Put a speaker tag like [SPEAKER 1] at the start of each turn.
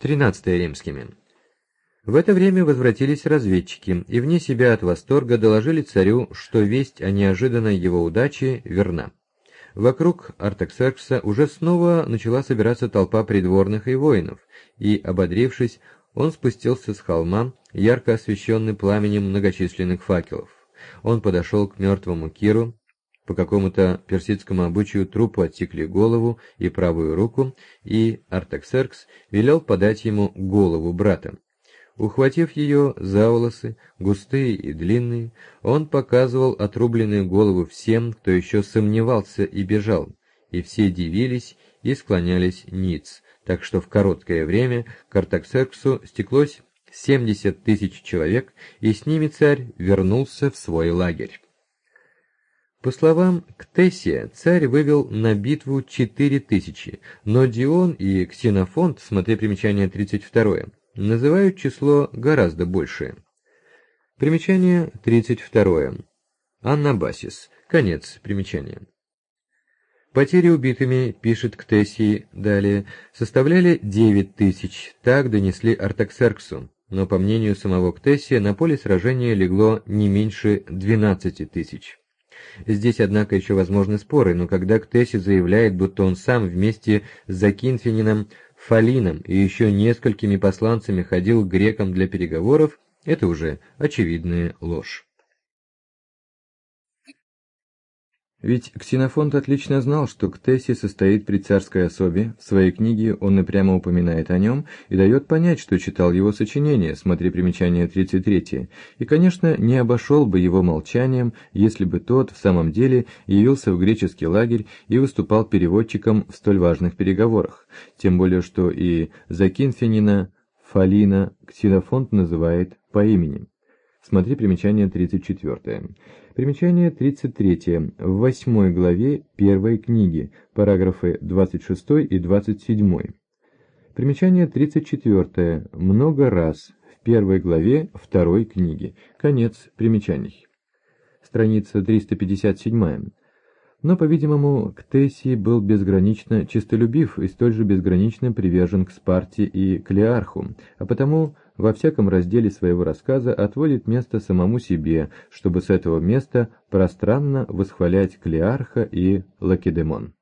[SPEAKER 1] 13 римскими. В это время возвратились разведчики и вне себя от восторга доложили царю, что весть о неожиданной его удаче верна. Вокруг Артаксеркса уже снова начала собираться толпа придворных и воинов, и, ободрившись, он спустился с холма, ярко освещенный пламенем многочисленных факелов. Он подошел к мертвому Киру. По какому-то персидскому обычаю трупу отсекли голову и правую руку, и Артаксеркс велел подать ему голову брата. Ухватив ее за волосы, густые и длинные, он показывал отрубленную голову всем, кто еще сомневался и бежал, и все дивились и склонялись ниц, так что в короткое время к Артаксерксу стеклось 70 тысяч человек, и с ними царь вернулся в свой лагерь. По словам Ктесия, царь вывел на битву 4000, но Дион и Ксенофонт, смотри примечание 32, называют число гораздо большее. Примечание 32. Аннабасис. Конец примечания. Потери убитыми, пишет Ктесий далее, составляли 9000, так донесли Артаксерксу, но, по мнению самого Ктесия, на поле сражения легло не меньше 12 тысяч. Здесь, однако, еще возможны споры, но когда Ктесий заявляет, будто он сам вместе с Закинфенином, Фалином и еще несколькими посланцами ходил к грекам для переговоров, это уже очевидная ложь. Ведь Ксенофонт отлично знал, что Ктесий состоит при царской особе, в своей книге он и прямо упоминает о нем и дает понять, что читал его сочинение, смотри примечание 33, и, конечно, не обошел бы его молчанием, если бы тот в самом деле явился в греческий лагерь и выступал переводчиком в столь важных переговорах, тем более что и Закинфенина, Фалина Ксенофонт называет по имени. Смотри примечание 34. Примечание 33. В 8 главе 1 книги, параграфы 26 и 27. Примечание 34. Много раз в 1 главе 2 книги. Конец примечаний. Страница 357. Но, по-видимому, Ктесий был безгранично честолюбив и столь же безгранично привержен к Спарте и Клеарху, а потому во всяком разделе своего рассказа отводит место самому себе, чтобы с этого места пространно восхвалять Клеарха и Лакедемон.